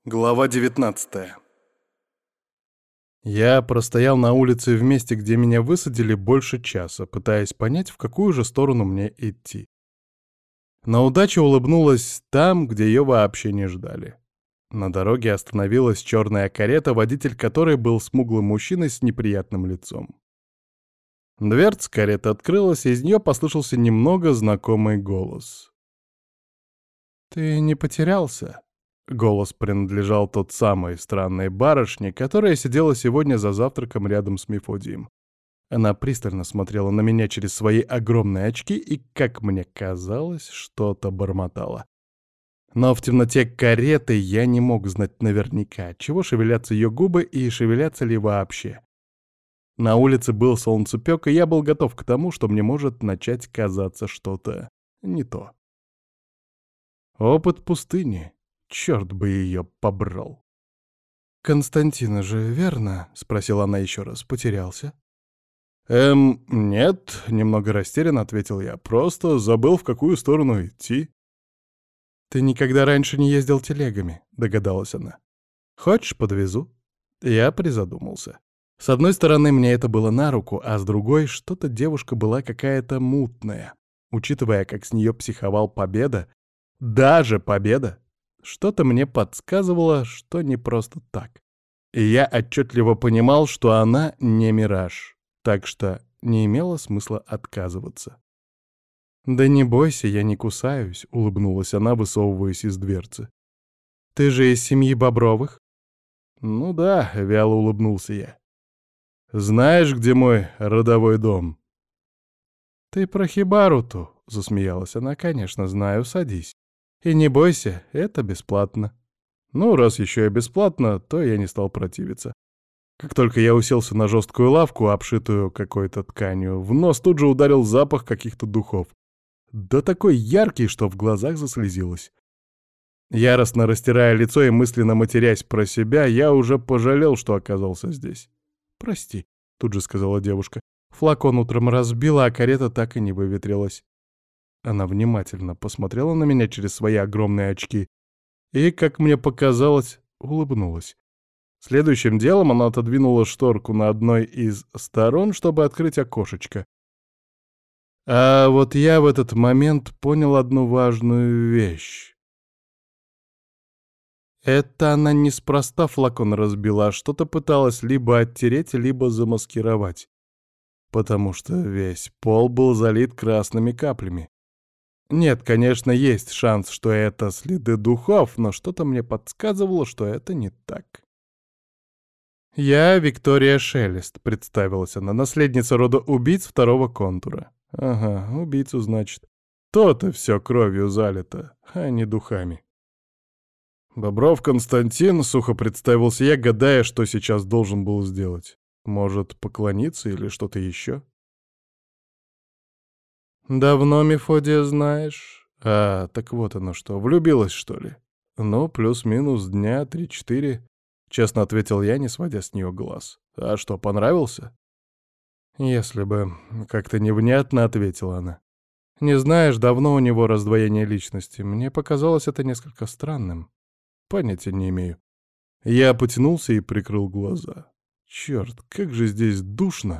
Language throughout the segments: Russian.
Глава 19. Я простоял на улице в месте, где меня высадили, больше часа, пытаясь понять, в какую же сторону мне идти. Но удача улыбнулась там, где ее вообще не ждали. На дороге остановилась черная карета, водитель которой был смуглым мужчиной с неприятным лицом. Дверца кареты открылась, и из нее послышался немного знакомый голос. «Ты не потерялся?» Голос принадлежал тот самой странной барышне, которая сидела сегодня за завтраком рядом с Мефодием. Она пристально смотрела на меня через свои огромные очки и, как мне казалось, что-то бормотала. Но в темноте кареты я не мог знать наверняка, чего шевелятся ее губы и шевелятся ли вообще. На улице был солнцепек, и я был готов к тому, что мне может начать казаться что-то не то. Опыт пустыни. Черт бы ее побрал. «Константина же, верно?» — спросила она еще раз. «Потерялся?» Нет», — немного растерянно ответил я. «Просто забыл, в какую сторону идти». «Ты никогда раньше не ездил телегами», — догадалась она. «Хочешь, подвезу?» Я призадумался. С одной стороны, мне это было на руку, а с другой, что-то девушка была какая-то мутная. Учитывая, как с нее психовал Победа, даже Победа, что-то мне подсказывало, что не просто так. И я отчетливо понимал, что она не мираж, так что не имело смысла отказываться. «Да не бойся, я не кусаюсь», — улыбнулась она, высовываясь из дверцы. «Ты же из семьи Бобровых?» «Ну да», — вяло улыбнулся я. «Знаешь, где мой родовой дом?» «Ты про Хибару-ту», — засмеялась она. «Конечно, знаю, садись. И не бойся, это бесплатно». Ну, раз еще и бесплатно, то я не стал противиться. Как только я уселся на жесткую лавку, обшитую какой-то тканью, в нос тут же ударил запах каких-то духов. Да такой яркий, что в глазах заслезилось. Яростно растирая лицо и мысленно матерясь про себя, я уже пожалел, что оказался здесь. «Прости», — тут же сказала девушка. «Флакон утром разбила, а карета так и не выветрилась». Она внимательно посмотрела на меня через свои огромные очки и, как мне показалось, улыбнулась. Следующим делом она отодвинула шторку на одной из сторон, чтобы открыть окошечко. А вот я в этот момент понял одну важную вещь. Это она неспроста флакон разбила, а что-то пыталась либо оттереть, либо замаскировать. Потому что весь пол был залит красными каплями. Нет, конечно, есть шанс, что это следы духов, но что-то мне подсказывало, что это не так. «Я Виктория Шелест», — представилась она, наследница рода убийц второго контура. «Ага, убийцу, значит. То-то все кровью залито, а не духами». «Бобров Константин», — сухо представился я, гадая, что сейчас должен был сделать. Может, поклониться или что-то еще? «Давно Мефодия знаешь?» «А, так вот оно что, влюбилась, что ли?» «Ну, плюс-минус дня 3-4», — честно ответил я, не сводя с нее глаз. «А что, понравился?» «Если бы...» — как-то невнятно ответила она. «Не знаешь, давно у него раздвоение личности. Мне показалось это несколько странным. Понятия не имею». Я потянулся и прикрыл глаза. «Черт, как же здесь душно!»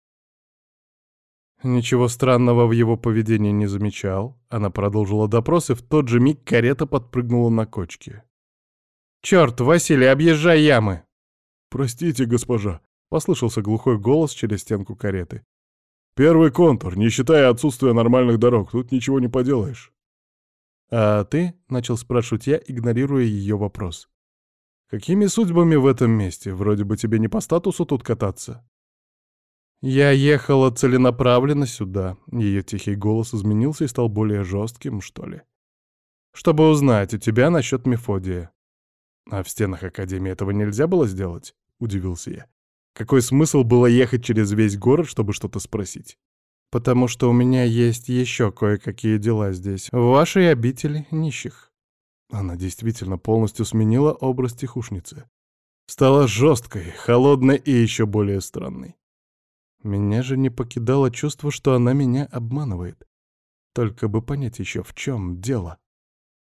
Ничего странного в его поведении не замечал. Она продолжила допрос, и в тот же миг карета подпрыгнула на кочке. «Черт, Василий, объезжай ямы!» «Простите, госпожа», — послышался глухой голос через стенку кареты. «Первый контур, не считая отсутствия нормальных дорог, тут ничего не поделаешь». «А ты?» — начал спрашивать я, игнорируя ее вопрос. «Какими судьбами в этом месте? Вроде бы тебе не по статусу тут кататься». «Я ехала целенаправленно сюда», — ее тихий голос изменился и стал более жестким, что ли. «Чтобы узнать у тебя насчет Мефодия». «А в стенах Академии этого нельзя было сделать?» — удивился я. «Какой смысл было ехать через весь город, чтобы что-то спросить?» «Потому что у меня есть еще кое-какие дела здесь, в вашей обители нищих». Она действительно полностью сменила образ тихушницы. Стала жесткой, холодной и еще более странной. Меня же не покидало чувство, что она меня обманывает. Только бы понять еще, в чем дело.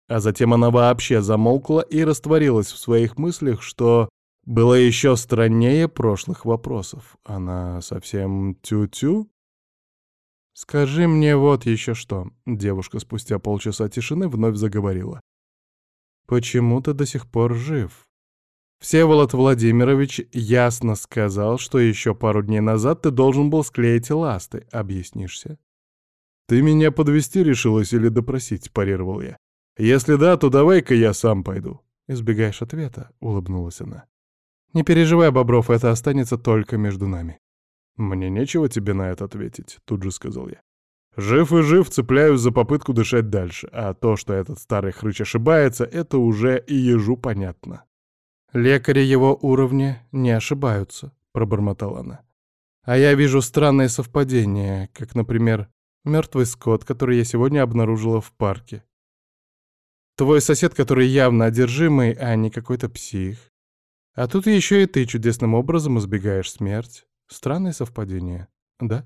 А затем она вообще замолкла и растворилась в своих мыслях, что было еще страннее прошлых вопросов. Она совсем тю-тю? «Скажи мне вот еще что», — девушка спустя полчаса тишины вновь заговорила. «Почему ты до сих пор жив? Всеволод Владимирович ясно сказал, что еще пару дней назад ты должен был склеить ласты. Объяснишься?» «Ты меня подвести решилась или допросить?» — парировал я. «Если да, то давай-ка я сам пойду». «Избегаешь ответа?» — улыбнулась она. «Не переживай, Бобров, это останется только между нами». «Мне нечего тебе на это ответить», — тут же сказал я. «Жив и жив, цепляюсь за попытку дышать дальше, а то, что этот старый хрыч ошибается, это уже и ежу понятно». «Лекари его уровня не ошибаются», — пробормотала она. «А я вижу странные совпадения, как, например, мертвый скот, который я сегодня обнаружила в парке. Твой сосед, который явно одержимый, а не какой-то псих. А тут еще и ты чудесным образом избегаешь смерть. Странные совпадения, да?»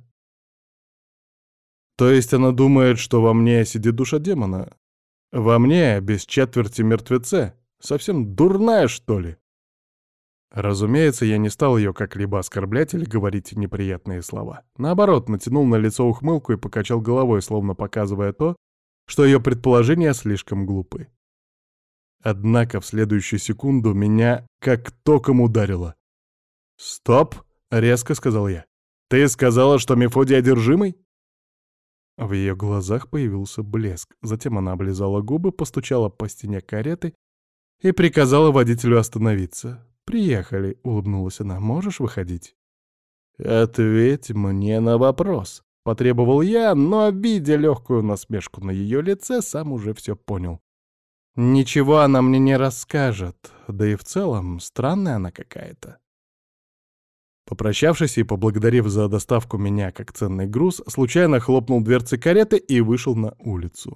«То есть она думает, что во мне сидит душа демона? Во мне, без четверти мертвеце? Совсем дурная, что ли?» Разумеется, я не стал ее как-либо оскорблять или говорить неприятные слова. Наоборот, натянул на лицо ухмылку и покачал головой, словно показывая то, что ее предположения слишком глупы. Однако в следующую секунду меня как током ударило. «Стоп!» — резко сказал я. «Ты сказала, что Мефодий одержимый?» В ее глазах появился блеск. Затем она облизала губы, постучала по стене кареты и приказала водителю остановиться. «Приехали», — улыбнулась она. «Можешь выходить?» «Ответь мне на вопрос», — потребовал я, но, видя легкую насмешку на ее лице, сам уже все понял. «Ничего она мне не расскажет, да и в целом странная она какая-то». Попрощавшись и поблагодарив за доставку меня как ценный груз, случайно хлопнул дверцы кареты и вышел на улицу.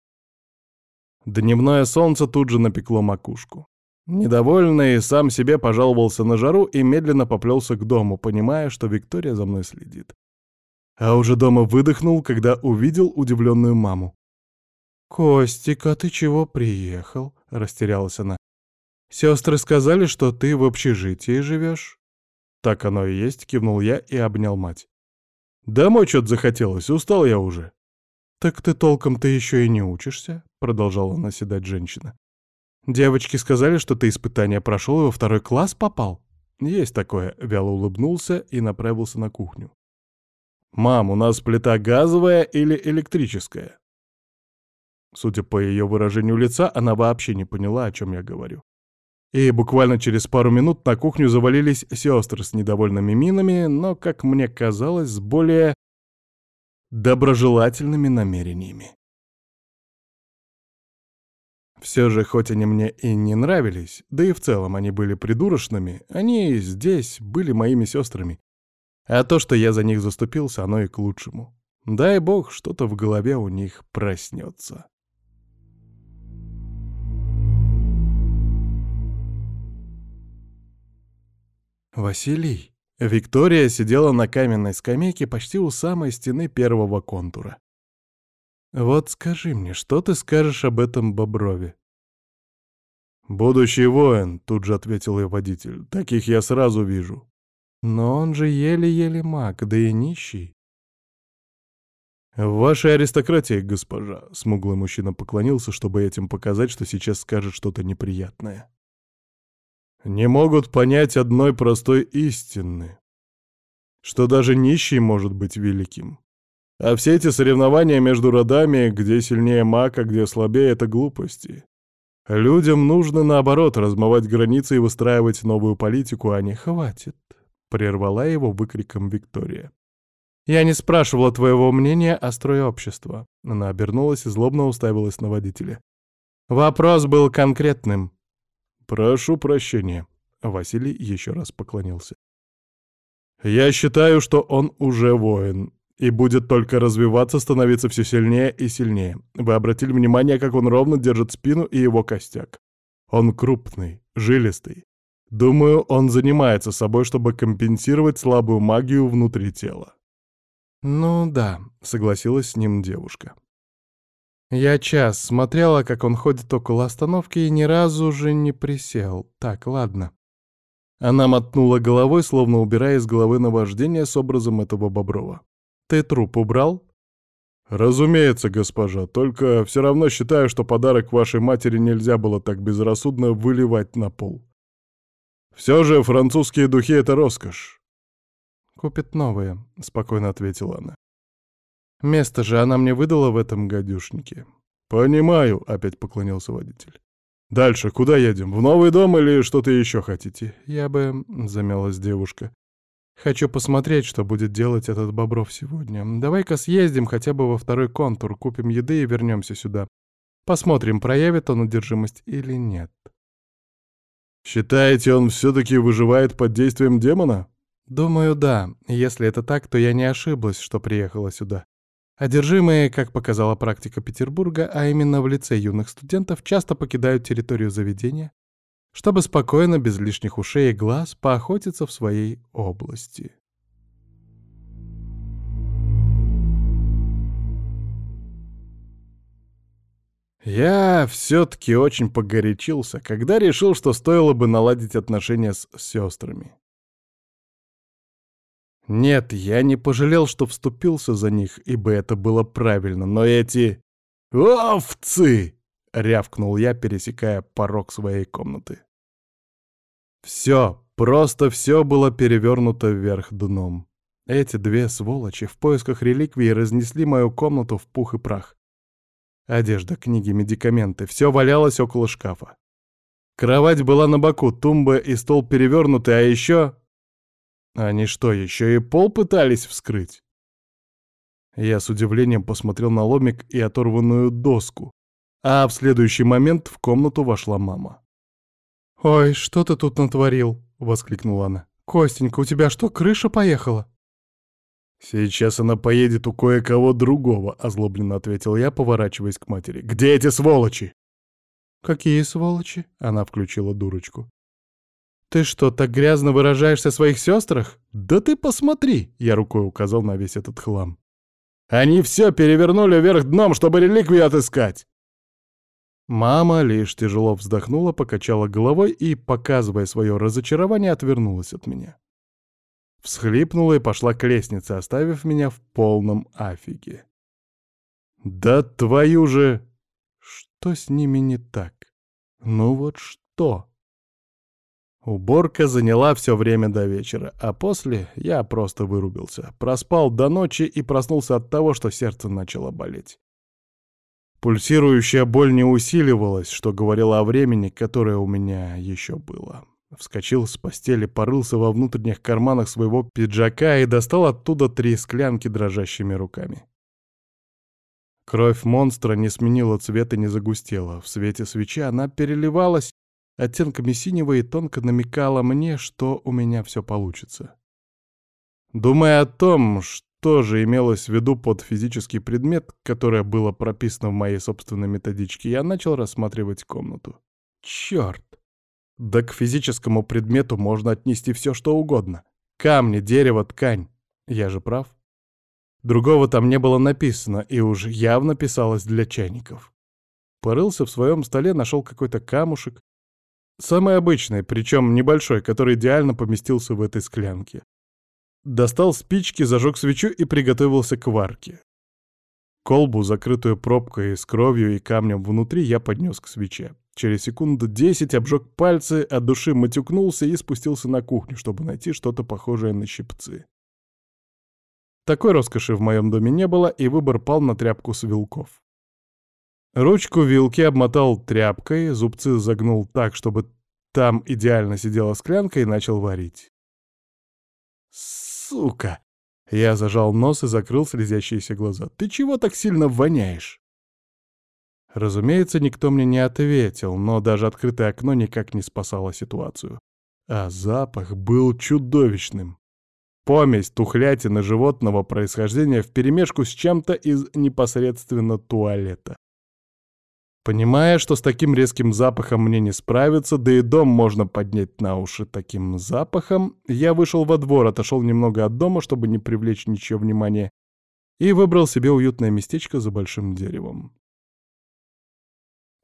Дневное солнце тут же напекло макушку. Недовольный сам себе пожаловался на жару и медленно поплелся к дому, понимая, что Виктория за мной следит. А уже дома выдохнул, когда увидел удивленную маму. «Костик, а ты чего приехал?» — растерялась она. «Сестры сказали, что ты в общежитии живешь?» «Так оно и есть», — кивнул я и обнял мать. «Домой что-то захотелось, устал я уже». «Так ты толком-то еще и не учишься?» — продолжала наседать женщина. «Девочки сказали, что ты испытание прошел и во 2 класс попал?» «Есть такое», — вяло улыбнулся и направился на кухню. «Мам, у нас плита газовая или электрическая?» Судя по ее выражению лица, она вообще не поняла, о чем я говорю. И буквально через пару минут на кухню завалились сестры с недовольными минами, но, как мне казалось, с более доброжелательными намерениями. Все же, хоть они мне и не нравились, да и в целом они были придурочными, они здесь были моими сестрами. А то, что я за них заступился, оно и к лучшему. Дай бог, что-то в голове у них проснется. «Василий!» Виктория сидела на каменной скамейке почти у самой стены первого контура. «Вот скажи мне, что ты скажешь об этом Боброве?» «Будущий воин», — тут же ответил ее водитель. «Таких я сразу вижу». «Но он же еле-еле маг, да и нищий». «В вашей аристократии, госпожа», — смуглый мужчина поклонился, чтобы этим показать, что сейчас скажет что-то неприятное. «Не могут понять одной простой истины, что даже нищий может быть великим. А все эти соревнования между родами, где сильнее маг, а где слабее, — это глупости. Людям нужно, наоборот, размывать границы и выстраивать новую политику, а не «хватит», — прервала его выкриком Виктория. «Я не спрашивала твоего мнения о строе общества». Она обернулась и злобно уставилась на водителя. «Вопрос был конкретным». «Прошу прощения», — Василий еще раз поклонился. «Я считаю, что он уже воин и будет только развиваться, становиться все сильнее и сильнее. Вы обратили внимание, как он ровно держит спину и его костяк? Он крупный, жилистый. Думаю, он занимается собой, чтобы компенсировать слабую магию внутри тела». «Ну да», — согласилась с ним девушка. Я час смотрела, как он ходит около остановки, и ни разу же не присел. Так, ладно. Она мотнула головой, словно убирая из головы наваждение с образом этого Боброва. «Ты труп убрал?» «Разумеется, госпожа, только все равно считаю, что подарок вашей матери нельзя было так безрассудно выливать на пол. Все же французские духи — это роскошь». «Купит новые», — спокойно ответила она. «Место же она мне выдала в этом гадюшнике». «Понимаю», — опять поклонился водитель. «Дальше куда едем? В новый дом или что-то еще хотите?» «Я бы...» — замялась девушка. «Хочу посмотреть, что будет делать этот Бобров сегодня. Давай-ка съездим хотя бы во второй контур, купим еды и вернемся сюда. Посмотрим, проявит он одержимость или нет». «Считаете, он все-таки выживает под действием демона?» «Думаю, да. Если это так, то я не ошиблась, что приехала сюда. Одержимые, как показала практика Петербурга, а именно в лице юных студентов, часто покидают территорию заведения, чтобы спокойно, без лишних ушей и глаз, поохотиться в своей области». Я все-таки очень погорячился, когда решил, что стоило бы наладить отношения с сестрами. Нет, я не пожалел, что вступился за них, ибо это было правильно, но эти... овцы! — рявкнул я, пересекая порог своей комнаты. Все, просто все было перевернуто вверх дном. Эти две сволочи в поисках реликвий разнесли мою комнату в пух и прах. Одежда, книги, медикаменты — все валялось около шкафа. Кровать была на боку, тумба и стол перевернуты, а еще... Они что, еще и пол пытались вскрыть? Я с удивлением посмотрел на ломик и оторванную доску, а в следующий момент в комнату вошла мама. «Ой, что ты тут натворил?» — воскликнула она. «Костенька, у тебя что, крыша поехала?» «Сейчас она поедет у кое-кого другого», — озлобленно ответил я, поворачиваясь к матери. «Где эти сволочи?» «Какие сволочи?» — она включила дурочку. «Ты что, так грязно выражаешься о своих сестрах?» «Да ты посмотри!» — я рукой указал на весь этот хлам. «Они все перевернули вверх дном, чтобы реликвию отыскать!» Мама лишь тяжело вздохнула, покачала головой и, показывая свое разочарование, отвернулась от меня. Всхлипнула и пошла к лестнице, оставив меня в полном афиге. «Да твою же...» Что с ними не так? Ну вот что? Уборка заняла все время до вечера, а после я просто вырубился. Проспал до ночи и проснулся от того, что сердце начало болеть. Пульсирующая боль не усиливалась, что говорило о времени, которое у меня еще было. Вскочил с постели, порылся во внутренних карманах своего пиджака и достал оттуда 3 склянки дрожащими руками. Кровь монстра не сменила цвет и не загустела. В свете свечи она переливалась оттенками синего и тонко намекала мне, что у меня все получится. Думая о том, что же имелось в виду под физический предмет, которое было прописано в моей собственной методичке, я начал рассматривать комнату. Черт! Да к физическому предмету можно отнести все, что угодно. Камни, дерево, ткань. Я же прав. Другого там не было написано, и уж явно писалось для чайников. Порылся в своем столе, нашел какой-то камушек. Самый обычный, причем небольшой, который идеально поместился в этой склянке. Достал спички, зажег свечу и приготовился к варке. Колбу, закрытую пробкой с кровью и камнем внутри, я поднес к свече. Через секунду 10 обжег пальцы, от души матюкнулся и спустился на кухню, чтобы найти что-то похожее на щипцы. Такой роскоши в моем доме не было, и выбор пал на тряпку с вилков. Ручку вилки обмотал тряпкой, зубцы загнул так, чтобы там идеально сидела склянка, и начал варить. «Сука!» Я зажал нос и закрыл слезящиеся глаза. «Ты чего так сильно воняешь?» Разумеется, никто мне не ответил, но даже открытое окно никак не спасало ситуацию. А запах был чудовищным. Помесь тухлятины животного происхождения вперемешку с чем-то из непосредственно туалета. Понимая, что с таким резким запахом мне не справиться, да и дом можно поднять на уши таким запахом, я вышел во двор, отошел немного от дома, чтобы не привлечь ничего внимания, и выбрал себе уютное местечко за большим деревом.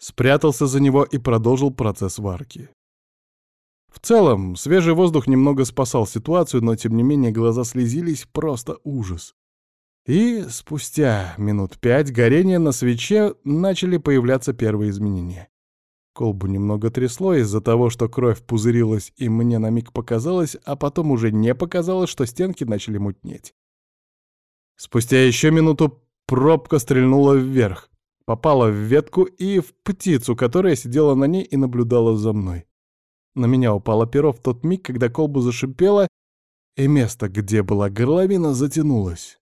Спрятался за него и продолжил процесс варки. В целом, свежий воздух немного спасал ситуацию, но тем не менее глаза слезились, просто ужас. И спустя минут 5 горения на свече начали появляться первые изменения. Колбу немного трясло из-за того, что кровь пузырилась, и мне на миг показалось, а потом уже не показалось, что стенки начали мутнеть. Спустя еще минуту пробка стрельнула вверх, попала в ветку и в птицу, которая сидела на ней и наблюдала за мной. На меня упало перо в тот миг, когда колба зашипела, и место, где была горловина, затянулось.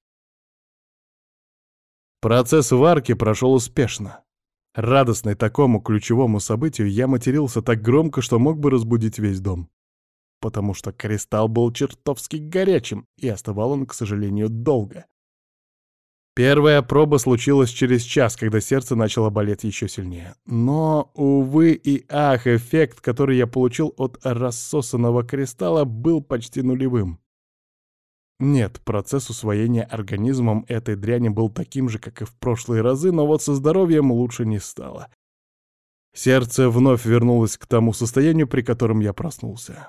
Процесс варки прошел успешно. Радостный такому ключевому событию, я матерился так громко, что мог бы разбудить весь дом. Потому что кристалл был чертовски горячим, и остывал он, к сожалению, долго. Первая проба случилась через час, когда сердце начало болеть еще сильнее. Но, увы и ах, эффект, который я получил от рассосанного кристалла, был почти нулевым. Нет, процесс усвоения организмом этой дряни был таким же, как и в прошлые разы, но вот со здоровьем лучше не стало. Сердце вновь вернулось к тому состоянию, при котором я проснулся.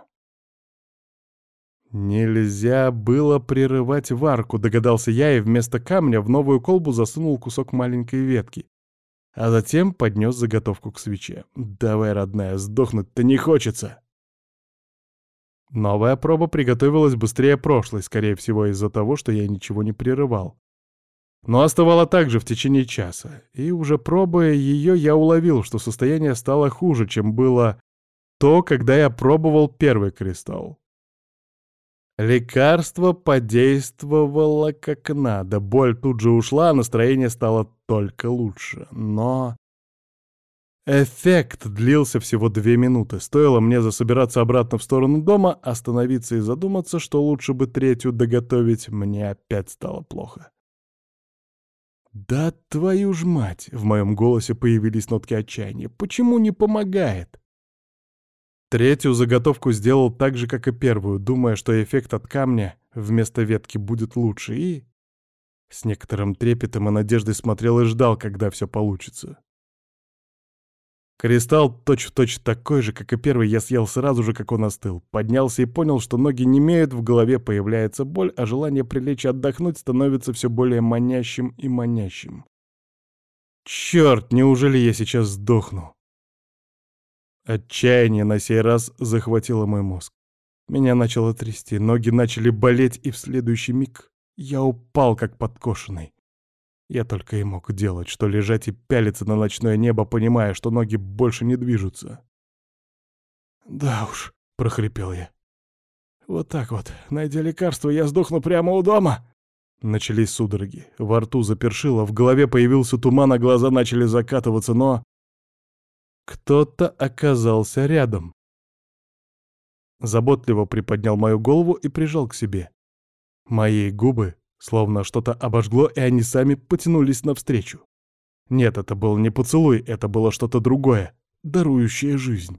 Нельзя было прерывать варку, догадался я, и вместо камня в новую колбу засунул кусок маленькой ветки, а затем поднес заготовку к свече. «Давай, родная, сдохнуть-то не хочется!» Новая проба приготовилась быстрее прошлой, скорее всего, из-за того, что я ничего не прерывал. Но остывала также в течение часа, и уже пробуя ее, я уловил, что состояние стало хуже, чем было то, когда я пробовал первый кристалл. Лекарство подействовало как надо, боль тут же ушла, а настроение стало только лучше. Но эффект длился всего 2 минуты. Стоило мне засобираться обратно в сторону дома, остановиться и задуматься, что лучше бы третью доготовить, мне опять стало плохо. «Да твою ж мать!» — в моем голосе появились нотки отчаяния. «Почему не помогает?» Третью заготовку сделал так же, как и первую, думая, что эффект от камня вместо ветки будет лучше, и с некоторым трепетом и надеждой смотрел и ждал, когда все получится. Кристалл точь-в-точь такой же, как и первый, я съел сразу же, как он остыл. Поднялся и понял, что ноги немеют, в голове появляется боль, а желание прилечь и отдохнуть становится все более манящим и манящим. Черт, неужели я сейчас сдохну? Отчаяние на сей раз захватило мой мозг. Меня начало трясти, ноги начали болеть, и в следующий миг я упал, как подкошенный. Я только и мог делать, что лежать и пялиться на ночное небо, понимая, что ноги больше не движутся. «Да уж», — прохрипел я. «Вот так вот, найдя лекарство, я сдохну прямо у дома!» Начались судороги, во рту запершило, в голове появился туман, а глаза начали закатываться, но кто-то оказался рядом. Заботливо приподнял мою голову и прижал к себе. Мои губы словно что-то обожгло, и они сами потянулись навстречу. Нет, это был не поцелуй, это было что-то другое, дарующее жизнь.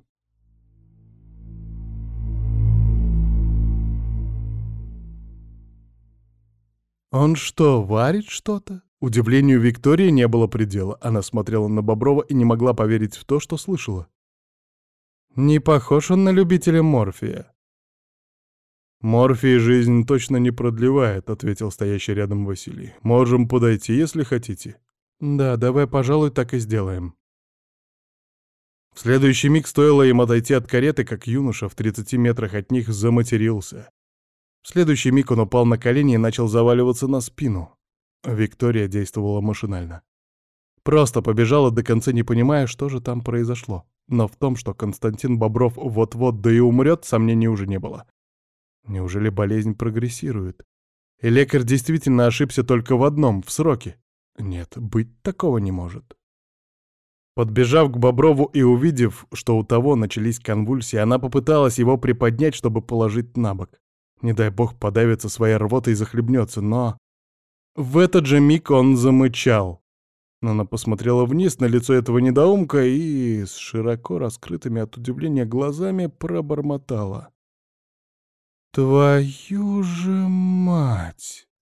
«Он что, варит что-то?» Удивлению Виктории не было предела. Она смотрела на Боброва и не могла поверить в то, что слышала. «Не похож он на любителя морфия». «Морфий жизнь точно не продлевает», — ответил стоящий рядом Василий. «Можем подойти, если хотите». «Да, давай, пожалуй, так и сделаем». В следующий миг стоило им отойти от кареты, как юноша в 30 метрах от них заматерился. В следующий миг он упал на колени и начал заваливаться на спину. Виктория действовала машинально. Просто побежала до конца, не понимая, что же там произошло. Но в том, что Константин Бобров вот-вот да и умрет, сомнений уже не было. Неужели болезнь прогрессирует? И лекарь действительно ошибся только в одном — в сроке? Нет, быть такого не может. Подбежав к Боброву и увидев, что у того начались конвульсии, она попыталась его приподнять, чтобы положить на бок. Не дай бог подавится своей рвотой и захлебнется, но... В этот же миг он замычал. Она посмотрела вниз на лицо этого недоумка и с широко раскрытыми от удивления глазами пробормотала: «Твою же мать!»